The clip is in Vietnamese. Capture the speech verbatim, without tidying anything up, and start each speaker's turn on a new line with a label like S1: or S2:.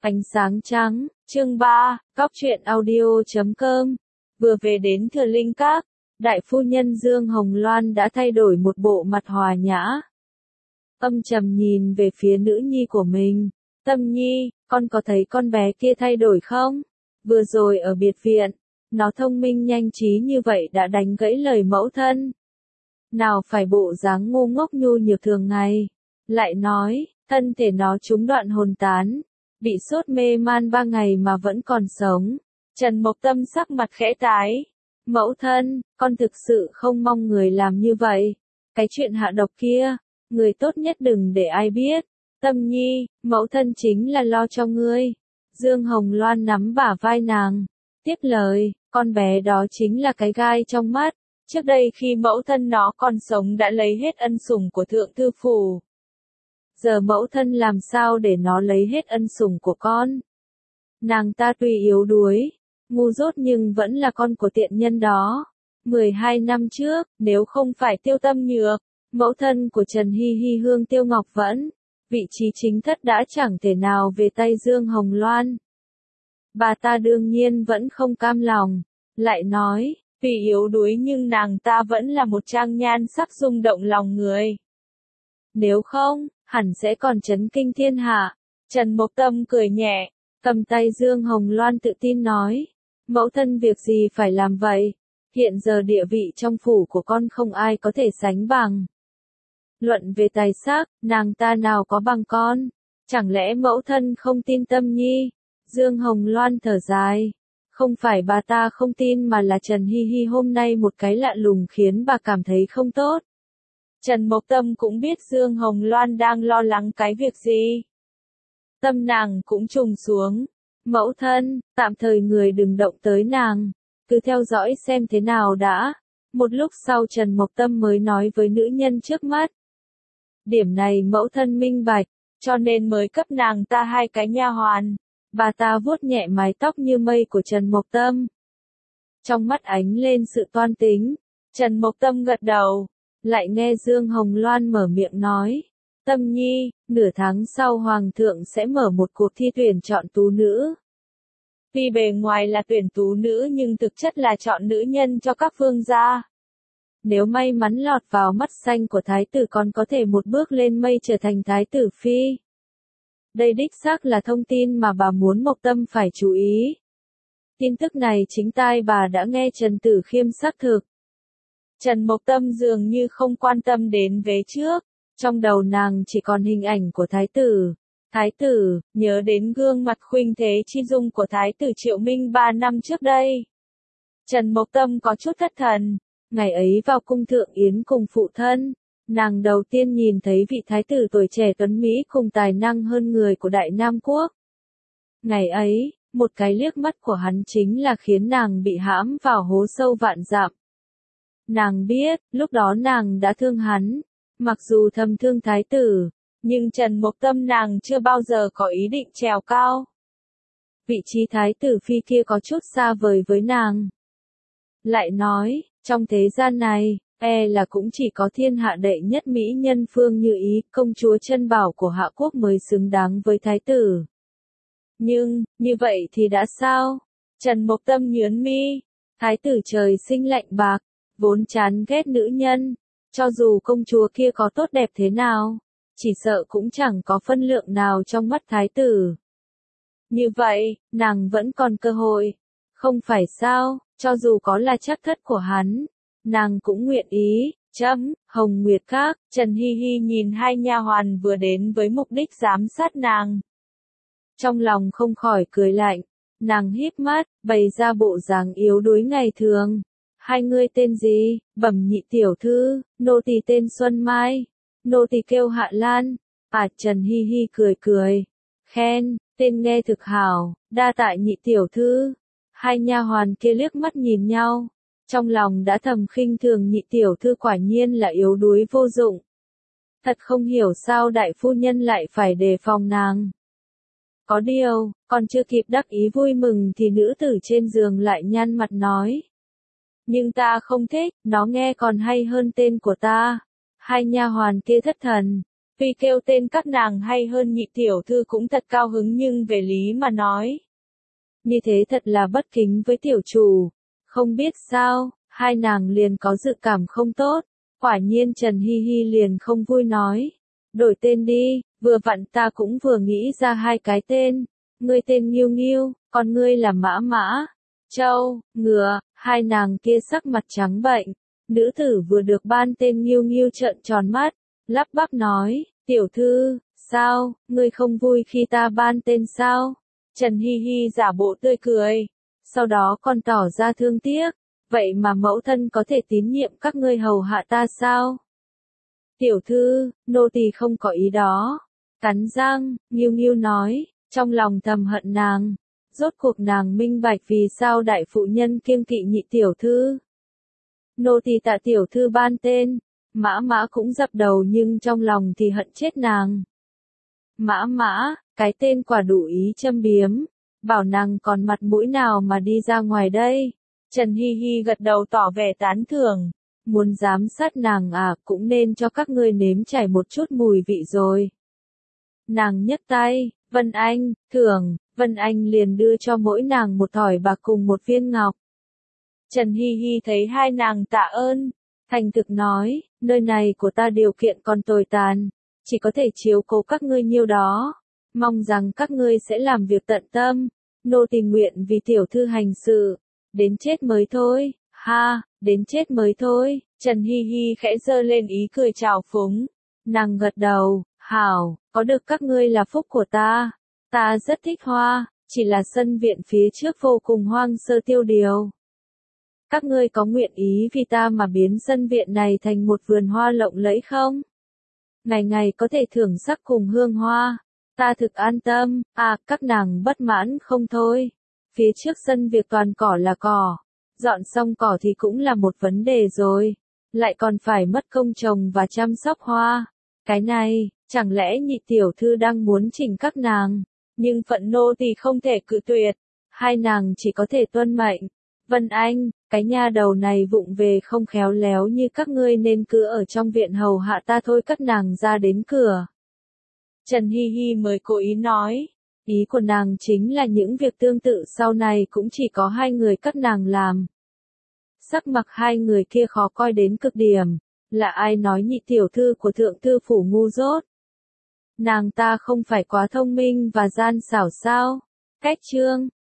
S1: Ánh sáng trắng, chương ba, Cóc truyện audio chấm com. Vừa về đến Thừa Linh Các, đại phu nhân Dương Hồng Loan đã thay đổi một bộ mặt hòa nhã. Âm trầm nhìn về phía nữ nhi của mình. Tâm Nhi, con có thấy con bé kia thay đổi không? Vừa rồi ở biệt viện, nó thông minh nhanh trí như vậy đã đánh gãy lời mẫu thân. Nào phải bộ dáng ngu ngốc nhu nhược thường ngày. Lại nói, thân thể nó trúng đoạn hồn tán, bị sốt mê man ba ngày mà vẫn còn sống. Trần Mộc Tâm sắc mặt khẽ tái. Mẫu thân, con thực sự không mong người làm như vậy. Cái chuyện hạ độc kia, người tốt nhất đừng để ai biết. Tâm Nhi, mẫu thân chính là lo cho ngươi. Dương Hồng Loan nắm bả vai nàng. Tiếp lời, con bé đó chính là cái gai trong mắt. Trước đây khi mẫu thân nó còn sống đã lấy hết ân sủng của thượng thư phủ. Giờ mẫu thân làm sao để nó lấy hết ân sủng của con? Nàng ta tuy yếu đuối, ngu dốt nhưng vẫn là con của tiện nhân đó. mười hai năm trước, nếu không phải Tiêu Tâm Nhược, mẫu thân của Trần Hi Hi Hương Tiêu Ngọc Vẫn, vị trí chính thất đã chẳng thể nào về tay Dương Hồng Loan. Bà ta đương nhiên vẫn không cam lòng, lại nói, vì yếu đuối nhưng nàng ta vẫn là một trang nhan sắc rung động lòng người. Nếu không, hẳn sẽ còn chấn kinh thiên hạ. Trần Mộc Tâm cười nhẹ, cầm tay Dương Hồng Loan tự tin nói, mẫu thân việc gì phải làm vậy, hiện giờ địa vị trong phủ của con không ai có thể sánh bằng. Luận về tài sắc, nàng ta nào có bằng con, chẳng lẽ mẫu thân không tin Tâm Nhi? Dương Hồng Loan thở dài, không phải bà ta không tin mà là Trần Hi Hi hôm nay một cái lạ lùng khiến bà cảm thấy không tốt. Trần Mộc Tâm cũng biết Dương Hồng Loan đang lo lắng cái việc gì. Tâm nàng cũng trùng xuống. Mẫu thân, tạm thời người đừng động tới nàng, cứ theo dõi xem thế nào đã. Một lúc sau Trần Mộc Tâm mới nói với nữ nhân trước mắt. Điểm này mẫu thân minh bạch, cho nên mới cấp nàng ta hai cái nha hoàn. Bà ta vuốt nhẹ mái tóc như mây của Trần Mộc Tâm. Trong mắt ánh lên sự toan tính, Trần Mộc Tâm gật đầu. Lại nghe Dương Hồng Loan mở miệng nói, Tâm Nhi, nửa tháng sau Hoàng thượng sẽ mở một cuộc thi tuyển chọn tú nữ. Tuy bề ngoài là tuyển tú nữ nhưng thực chất là chọn nữ nhân cho các phương gia. Nếu may mắn lọt vào mắt xanh của thái tử còn có thể một bước lên mây trở thành thái tử phi. Đây đích xác là thông tin mà bà muốn Mộc Tâm phải chú ý. Tin tức này chính tai bà đã nghe Trần Tử Khiêm xác thực. Trần Mộc Tâm dường như không quan tâm đến vế trước, trong đầu nàng chỉ còn hình ảnh của thái tử. Thái tử, nhớ đến gương mặt khuynh thế chi dung của thái tử Triệu Minh ba năm trước đây. Trần Mộc Tâm có chút thất thần, ngày ấy vào cung thượng yến cùng phụ thân, nàng đầu tiên nhìn thấy vị thái tử tuổi trẻ tuấn Mỹ cùng tài năng hơn người của Đại Nam Quốc. Ngày ấy, một cái liếc mắt của hắn chính là khiến nàng bị hãm vào hố sâu vạn dặm. Nàng biết, lúc đó nàng đã thương hắn, mặc dù thầm thương thái tử, nhưng Trần Mộc Tâm nàng chưa bao giờ có ý định trèo cao. Vị trí thái tử phi kia có chút xa vời với nàng. Lại nói, trong thế gian này, e là cũng chỉ có thiên hạ đệ nhất mỹ nhân Phương Như Ý, công chúa chân bảo của Hạ Quốc mới xứng đáng với thái tử. Nhưng, như vậy thì đã sao? Trần Mộc Tâm nhướng mi, thái tử trời sinh lạnh bạc, vốn chán ghét nữ nhân, cho dù công chúa kia có tốt đẹp thế nào, chỉ sợ cũng chẳng có phân lượng nào trong mắt thái tử. Như vậy, nàng vẫn còn cơ hội, không phải sao, cho dù có là chắc thất của hắn, nàng cũng nguyện ý. Chấm, Hồng Nguyệt Các, Trần Hi Hi nhìn hai nha hoàn vừa đến với mục đích giám sát nàng. Trong lòng không khỏi cười lạnh, nàng híp mắt, bày ra bộ dáng yếu đuối ngày thường. Hai ngươi tên gì? Bẩm nhị tiểu thư, nô tỳ tên Xuân Mai, nô tỳ kêu Hạ Lan. À, Trần Hi Hi cười cười, khen, tên nghe thực hảo, đa tạ nhị tiểu thư. Hai nha hoàn kia liếc mắt nhìn nhau, trong lòng đã thầm khinh thường nhị tiểu thư quả nhiên là yếu đuối vô dụng. Thật không hiểu sao đại phu nhân lại phải đề phòng nàng. Có điều, còn chưa kịp đắc ý vui mừng thì nữ tử trên giường lại nhăn mặt nói. Nhưng ta không thích, nó nghe còn hay hơn tên của ta. Hai nha hoàn kia thất thần, Tuy kêu tên các nàng hay hơn nhị tiểu thư cũng thật cao hứng nhưng về lý mà nói. Như thế thật là bất kính với tiểu chủ. Không biết sao, hai nàng liền có dự cảm không tốt. Quả nhiên Trần Hi Hi liền không vui nói. Đổi tên đi, vừa vặn ta cũng vừa nghĩ ra hai cái tên. Ngươi tên Nghiêu Nghiêu, còn ngươi là Mã Mã. Châu, ngựa, hai nàng kia sắc mặt trắng bệnh. Nữ tử vừa được ban tên Nghiêu Nghiêu trợn tròn mắt, lắp bắp nói, tiểu thư, sao, ngươi không vui khi ta ban tên sao? Trần Hi Hi giả bộ tươi cười, sau đó còn tỏ ra thương tiếc, vậy mà mẫu thân có thể tín nhiệm các ngươi hầu hạ ta sao? Tiểu thư, nô tỳ không có ý đó. Cắn răng, Nghiêu Nghiêu nói, trong lòng thầm hận nàng. Rốt cuộc nàng minh bạch vì sao đại phụ nhân kiêng kỵ nhị tiểu thư. Nô tỳ tạ tiểu thư ban tên, Mã Mã cũng dập đầu nhưng trong lòng thì hận chết nàng. Mã Mã, cái tên quả đủ ý châm biếm, bảo nàng còn mặt mũi nào mà đi ra ngoài đây. Trần Hi Hi gật đầu tỏ vẻ tán thưởng, muốn giám sát nàng à cũng nên cho các ngươi nếm trải một chút mùi vị rồi. Nàng nhấc tay, Vân Anh, thưởng, Vân Anh liền đưa cho mỗi nàng một thỏi bạc cùng một viên ngọc. Trần Hi Hi thấy hai nàng tạ ơn, thành thực nói, nơi này của ta điều kiện còn tồi tàn, chỉ có thể chiếu cố các ngươi nhiêu đó, mong rằng các ngươi sẽ làm việc tận tâm, nô tình nguyện vì tiểu thư hành sự, đến chết mới thôi, ha, đến chết mới thôi. Trần Hi Hi khẽ giơ lên ý cười trào phúng, nàng gật đầu, hảo, có được các ngươi là phúc của ta, ta rất thích hoa, chỉ là sân viện phía trước vô cùng hoang sơ tiêu điều. Các ngươi có nguyện ý vì ta mà biến sân viện này thành một vườn hoa lộng lẫy không? Ngày ngày có thể thưởng sắc cùng hương hoa, ta thực an tâm, à các nàng bất mãn không thôi. Phía trước sân việc toàn cỏ là cỏ, dọn xong cỏ thì cũng là một vấn đề rồi, lại còn phải mất công trồng và chăm sóc hoa. Cái này, chẳng lẽ nhị tiểu thư đang muốn chỉnh các nàng, nhưng phận nô thì không thể cự tuyệt, hai nàng chỉ có thể tuân mệnh. Vân Anh, cái nha đầu này vụng về không khéo léo như các ngươi nên cứ ở trong viện hầu hạ ta thôi, các nàng ra đến cửa. Trần Hi Hi mới cố ý nói, ý của nàng chính là những việc tương tự sau này cũng chỉ có hai người các nàng làm. Sắc mặt hai người kia khó coi đến cực điểm, là ai nói nhị tiểu thư của thượng thư phủ ngu dốt? Nàng ta không phải quá thông minh và gian xảo sao? Cách chương